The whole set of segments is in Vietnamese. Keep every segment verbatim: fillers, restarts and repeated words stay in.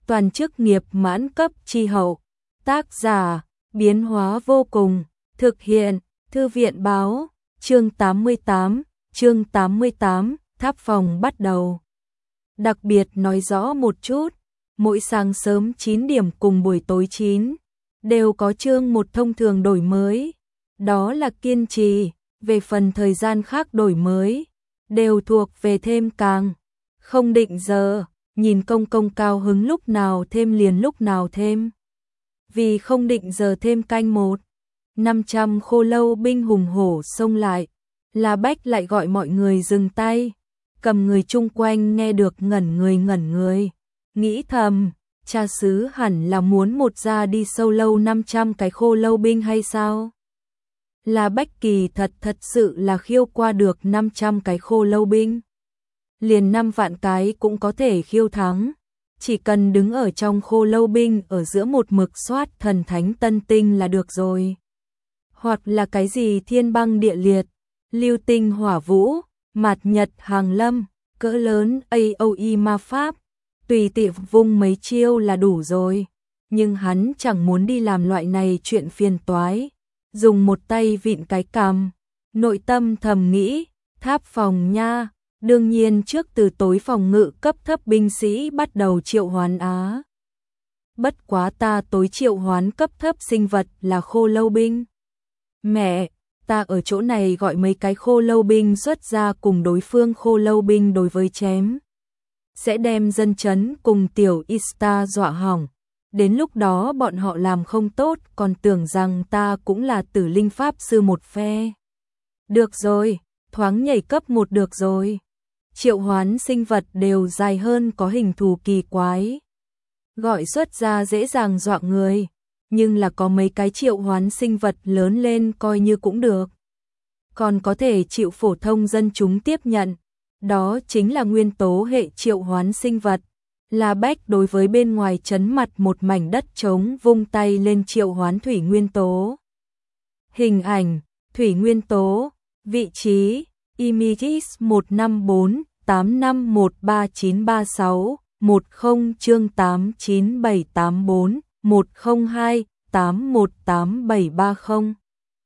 toàn chức nghiệp mãn cấp chi hậu. Tác giả, biến hóa vô cùng, thực hiện, thư viện báo, chương tám mươi tám, chương tám mươi tám, tháp phòng bắt đầu. Đặc biệt nói rõ một chút, mỗi sáng sớm chín điểm cùng buổi tối chín, đều có chương một thông thường đổi mới, đó là kiên trì, về phần thời gian khác đổi mới, đều thuộc về thêm càng, không định giờ, nhìn công công cao hứng lúc nào thêm liền lúc nào thêm. Vì không định giờ thêm canh một, năm trăm khô lâu binh hùng hổ xông lại, La Bách lại gọi mọi người dừng tay, cầm người chung quanh nghe được ngẩn người ngẩn người, nghĩ thầm, cha xứ hẳn là muốn một ra đi sâu lâu năm trăm cái khô lâu binh hay sao? La Bách kỳ thật thật sự là khiêu qua được năm trăm cái khô lâu binh. Liền năm vạn cái cũng có thể khiêu thắng, chỉ cần đứng ở trong khô lâu binh ở giữa một mực soát thần thánh tân tinh là được rồi. Hoặc là cái gì thiên băng địa liệt, lưu tinh hỏa vũ, mạt nhật hàng lâm, cỡ lớn a o e ma pháp, tùy tiện vung mấy chiêu là đủ rồi. Nhưng hắn chẳng muốn đi làm loại này chuyện phiền toái, dùng một tay vịn cái cằm, nội tâm thầm nghĩ, tháp phòng nha, đương nhiên trước từ tối phòng ngự cấp thấp binh sĩ bắt đầu triệu hoán á. Bất quá ta tối triệu hoán cấp thấp sinh vật là khô lâu binh. Mẹ, ta ở chỗ này gọi mấy cái khô lâu binh xuất ra cùng đối phương khô lâu binh đối với chém. Sẽ đem dân chấn cùng tiểu Ista dọa hỏng. Đến lúc đó bọn họ làm không tốt còn tưởng rằng ta cũng là tử linh pháp sư một phe. Được rồi, thoáng nhảy cấp một được rồi. Triệu hoán sinh vật đều dài hơn có hình thù kỳ quái. Gọi xuất ra dễ dàng dọa người, nhưng là có mấy cái triệu hoán sinh vật lớn lên coi như cũng được. Còn có thể chịu phổ thông dân chúng tiếp nhận, đó chính là nguyên tố hệ triệu hoán sinh vật. La Bách đối với bên ngoài chấn mặt một mảnh đất trống vung tay lên triệu hoán thủy nguyên tố. Hình ảnh, thủy nguyên tố, vị trí, Images một năm bốn tám năm một ba chín ba sáu, một không chương tám chín bảy tám bốn, một không hai tám một tám bảy ba không.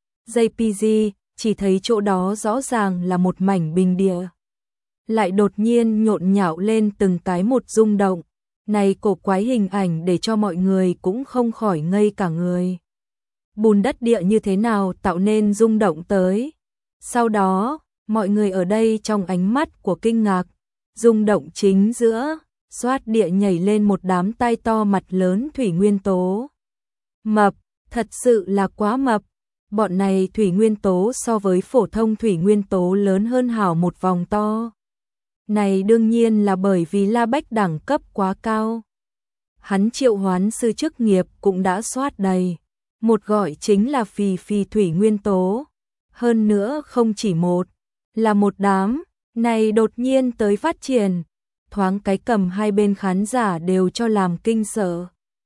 gi pê giê, chỉ thấy chỗ đó rõ ràng là một mảnh bình địa. Lại đột nhiên nhộn nhạo lên từng cái một rung động, này cổ quái hình ảnh để cho mọi người cũng không khỏi ngây cả người. Bùn đất địa như thế nào tạo nên rung động tới? Sau đó, mọi người ở đây trong ánh mắt của kinh ngạc, rung động chính giữa, xoát địa nhảy lên một đám tai to mặt lớn thủy nguyên tố. Mập, thật sự là quá mập. Bọn này thủy nguyên tố so với phổ thông thủy nguyên tố lớn hơn hảo một vòng to. Này đương nhiên là bởi vì La Bách đẳng cấp quá cao. Hắn triệu hoán sư chức nghiệp cũng đã soát đầy. Một gọi chính là phì phì thủy nguyên tố. Hơn nữa không chỉ một, là một đám, này đột nhiên tới phát triển. Thoáng cái cầm hai bên khán giả đều cho làm kinh sợ.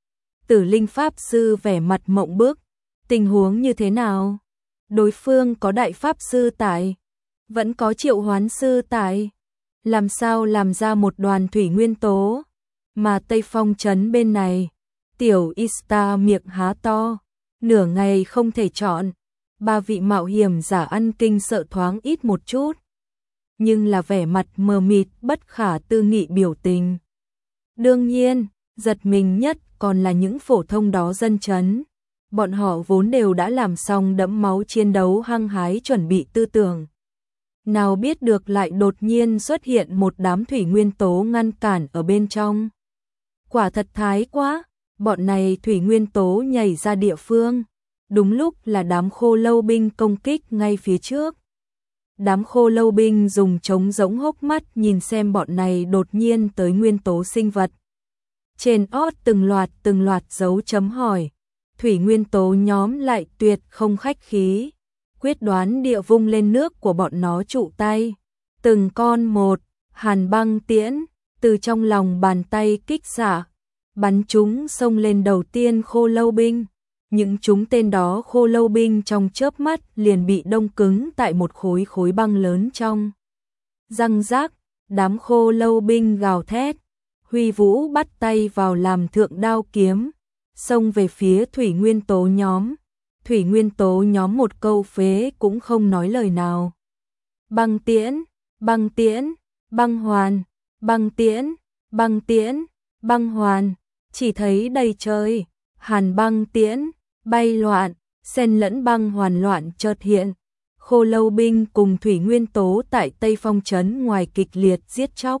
Tử linh pháp sư vẻ mặt mộng bức. Tình huống như thế nào? Đối phương có đại pháp sư tại, vẫn có triệu hoán sư tại. Làm sao làm ra một đoàn thủy nguyên tố? Mà Tây Phong trấn bên này, tiểu Ista miệng há to, nửa ngày không thể chọn. Ba vị mạo hiểm giả ăn kinh sợ thoáng ít một chút. Nhưng là vẻ mặt mờ mịt bất khả tư nghị biểu tình. Đương nhiên, giật mình nhất còn là những phổ thông đó dân chấn. Bọn họ vốn đều đã làm xong đẫm máu chiến đấu hăng hái chuẩn bị tư tưởng. Nào biết được lại đột nhiên xuất hiện một đám thủy nguyên tố ngăn cản ở bên trong. Quả thật thái quá, bọn này thủy nguyên tố nhảy ra địa phương. Đúng lúc là đám khô lâu binh công kích ngay phía trước. Đám khô lâu binh dùng trống rỗng hốc mắt nhìn xem bọn này đột nhiên tới nguyên tố sinh vật. Trên ót từng loạt từng loạt dấu chấm hỏi. Thủy nguyên tố nhóm lại tuyệt không khách khí. Quyết đoán địa vung lên nước của bọn nó trụ tay. Từng con một, hàn băng tiễn, từ trong lòng bàn tay kích xạ. Bắn chúng xông lên đầu tiên khô lâu binh. Những chúng tên đó khô lâu binh trong chớp mắt liền bị đông cứng tại một khối khối băng lớn trong. Răng rác, đám khô lâu binh gào thét. Huy Vũ bắt tay vào làm thượng đao kiếm, xông về phía Thủy Nguyên Tố nhóm. Thủy Nguyên Tố nhóm một câu phế cũng không nói lời nào. Băng tiễn, băng tiễn, băng hoàn, băng tiễn, băng tiễn, băng hoàn, chỉ thấy đầy trời, hàn băng tiễn, bay loạn, xen lẫn băng hoàn loạn chợt hiện. Khô Lâu binh cùng Thủy Nguyên Tố tại Tây Phong trấn ngoài kịch liệt giết chóc.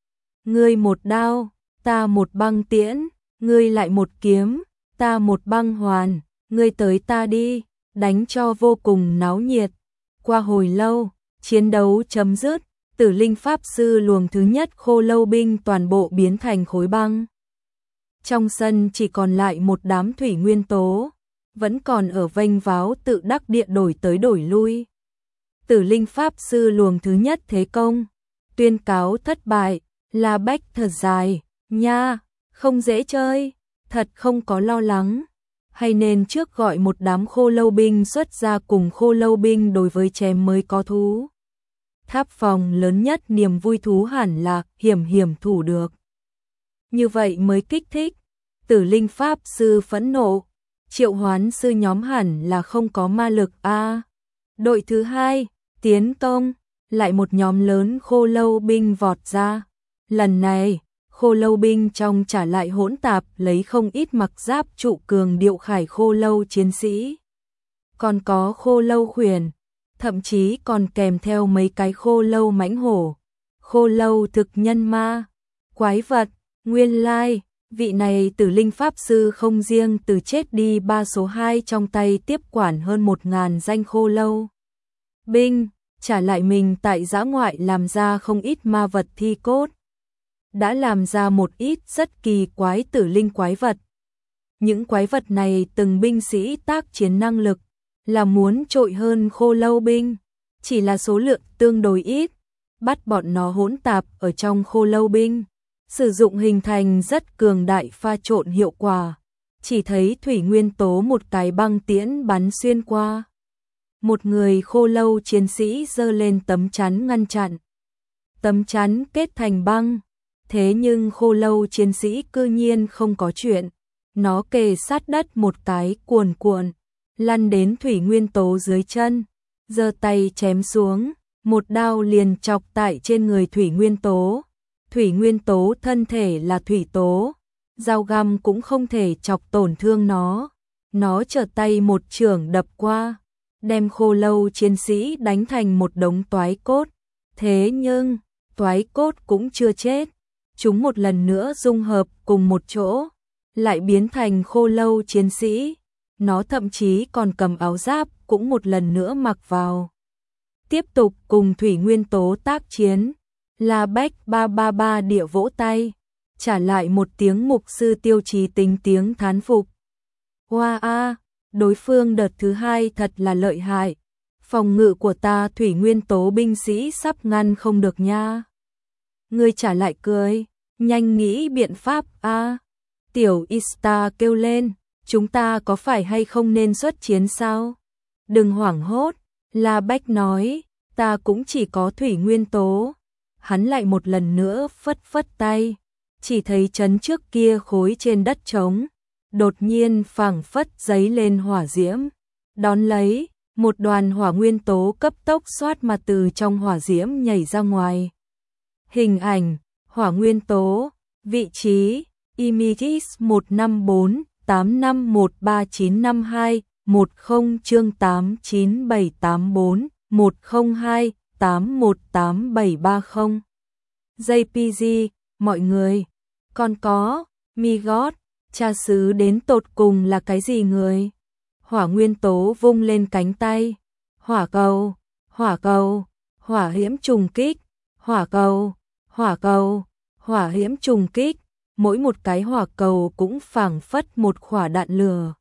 Ngươi một đao, ta một băng tiễn, ngươi lại một kiếm, ta một băng hoàn, ngươi tới ta đi, đánh cho vô cùng náo nhiệt. Qua hồi lâu, chiến đấu chấm dứt, Tử Linh Pháp Sư luồng thứ nhất Khô Lâu binh toàn bộ biến thành khối băng. Trong sân chỉ còn lại một đám Thủy Nguyên Tố, vẫn còn ở vênh váo tự đắc địa đổi tới đổi lui. Tử Linh Pháp Sư luồng thứ nhất thế công, tuyên cáo thất bại. La Bách thở dài, nha, không dễ chơi, thật không có lo lắng. Hay nên trước gọi một đám Khô Lâu binh xuất ra cùng Khô Lâu binh đối với chém mới có thú. Tháp phòng lớn nhất niềm vui thú hẳn là hiểm hiểm thủ được. Như vậy mới kích thích. Tử Linh Pháp Sư phẫn nộ, Triệu Hoán Sư nhóm hẳn là không có ma lực a. À, đội thứ hai, tiến công, lại một nhóm lớn Khô Lâu binh vọt ra. Lần này, Khô Lâu binh trong trả lại hỗn tạp lấy không ít mặc giáp trụ cường điệu khải Khô Lâu chiến sĩ. Còn có Khô Lâu khuyển, thậm chí còn kèm theo mấy cái Khô Lâu mãnh hổ, Khô Lâu thực nhân ma, quái vật. Nguyên lai, vị này Tử Linh Pháp Sư không riêng từ chết đi ba số hai trong tay tiếp quản hơn một ngàn danh Khô Lâu binh, trả lại mình tại dã ngoại làm ra không ít ma vật thi cốt. Đã làm ra một ít rất kỳ quái tử linh quái vật. Những quái vật này từng binh sĩ tác chiến năng lực, là muốn trội hơn Khô Lâu binh, chỉ là số lượng tương đối ít, bắt bọn nó hỗn tạp ở trong Khô Lâu binh, sử dụng hình thành rất cường đại pha trộn hiệu quả. Chỉ thấy Thủy Nguyên Tố một cái băng tiễn bắn xuyên qua. Một người Khô Lâu chiến sĩ giơ lên tấm chắn ngăn chặn. Tấm chắn kết thành băng. Thế nhưng Khô Lâu chiến sĩ cư nhiên không có chuyện. Nó kề sát đất một cái cuồn cuộn, lăn đến Thủy Nguyên Tố dưới chân, giơ tay chém xuống, một đao liền chọc tại trên người Thủy Nguyên Tố. Thủy Nguyên Tố thân thể là thủy tố, dao găm cũng không thể chọc tổn thương nó. Nó chợt tay một chưởng đập qua, đem Khô Lâu chiến sĩ đánh thành một đống toái cốt. Thế nhưng, toái cốt cũng chưa chết. Chúng một lần nữa dung hợp cùng một chỗ, lại biến thành Khô Lâu chiến sĩ. Nó thậm chí còn cầm áo giáp cũng một lần nữa mặc vào. Tiếp tục cùng Thủy Nguyên Tố tác chiến. La Bách ba ba ba địa vỗ tay, trả lại một tiếng mục sư Tiêu Chí Tính tiếng thán phục. Hoa a, đối phương đợt thứ hai thật là lợi hại. Phòng ngự của ta Thủy Nguyên Tố binh sĩ sắp ngăn không được nha. Ngươi trả lại cười, nhanh nghĩ biện pháp a. À. Tiểu Ista kêu lên, chúng ta có phải hay không nên xuất chiến sao? Đừng hoảng hốt, La Bách nói, ta cũng chỉ có Thủy Nguyên Tố. Hắn lại một lần nữa phất phất tay, chỉ thấy trấn trước kia khối trên đất trống, đột nhiên phảng phất giấy lên hỏa diễm. Đón lấy, một đoàn hỏa nguyên tố cấp tốc xoát mà từ trong hỏa diễm nhảy ra ngoài. Hình ảnh, hỏa nguyên tố, vị trí, Images một năm bốn tám năm một ba chín năm hai, một không chương tám chín bảy tám bốn, một không hai tám một tám bảy ba không. jê pê giê, mọi người, còn có, mi gót, cha xứ đến tột cùng là cái gì người? Hỏa nguyên tố vung lên cánh tay, hỏa cầu, hỏa cầu, hỏa hiểm trùng kích, hỏa cầu, hỏa cầu, hỏa hiểm trùng kích, mỗi một cái hỏa cầu cũng phảng phất một quả đạn lửa.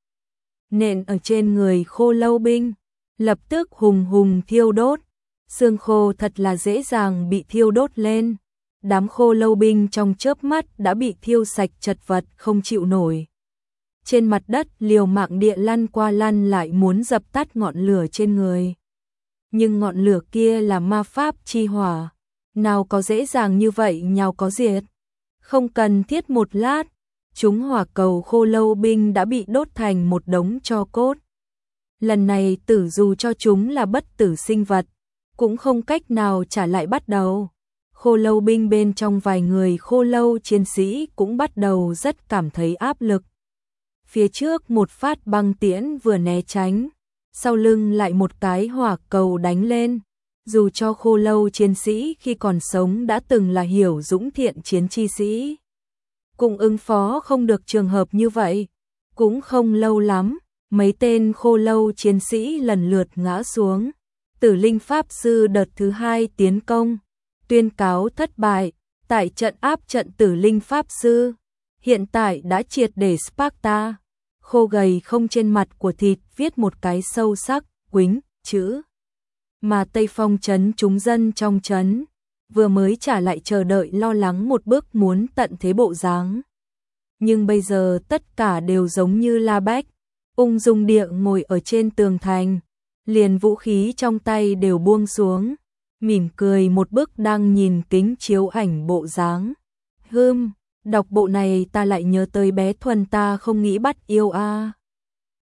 Nện ở trên người Khô Lâu binh, lập tức hùng hùng thiêu đốt. Xương khô thật là dễ dàng bị thiêu đốt lên. Đám Khô Lâu binh trong chớp mắt đã bị thiêu sạch chật vật không chịu nổi. Trên mặt đất liều mạng địa lăn qua lăn lại muốn dập tắt ngọn lửa trên người. Nhưng ngọn lửa kia là ma pháp chi hỏa, nào có dễ dàng như vậy nhào có diệt. Không cần thiết một lát, chúng hỏa cầu khô lâu binh đã bị đốt thành một đống tro cốt. Lần này tử dù cho chúng là bất tử sinh vật, cũng không cách nào trả lại bắt đầu. Khô lâu binh bên trong vài người khô lâu chiến sĩ cũng bắt đầu rất cảm thấy áp lực. Phía trước một phát băng tiễn vừa né tránh, sau lưng lại một cái hỏa cầu đánh lên. Dù cho khô lâu chiến sĩ khi còn sống đã từng là hiểu dũng thiện chiến chi sĩ, cũng ứng phó không được trường hợp như vậy. Cũng không lâu lắm, mấy tên khô lâu chiến sĩ lần lượt ngã xuống. Tử linh pháp sư đợt thứ hai tiến công, tuyên cáo thất bại. Tại trận áp trận tử linh pháp sư, hiện tại đã triệt để Sparta. Khô gầy không trên mặt của thịt viết một cái sâu sắc, quính, chữ. Mà Tây Phong trấn chúng dân trong trấn, vừa mới trả lại chờ đợi lo lắng một bước muốn tận thế bộ dáng. Nhưng bây giờ tất cả đều giống như La Bách, ung dung địa ngồi ở trên tường thành, liền vũ khí trong tay đều buông xuống, mỉm cười một bức đang nhìn kính chiếu ảnh bộ dáng. Hưm, đọc bộ này ta lại nhớ tới bé Thuần ta không nghĩ bắt yêu a. À.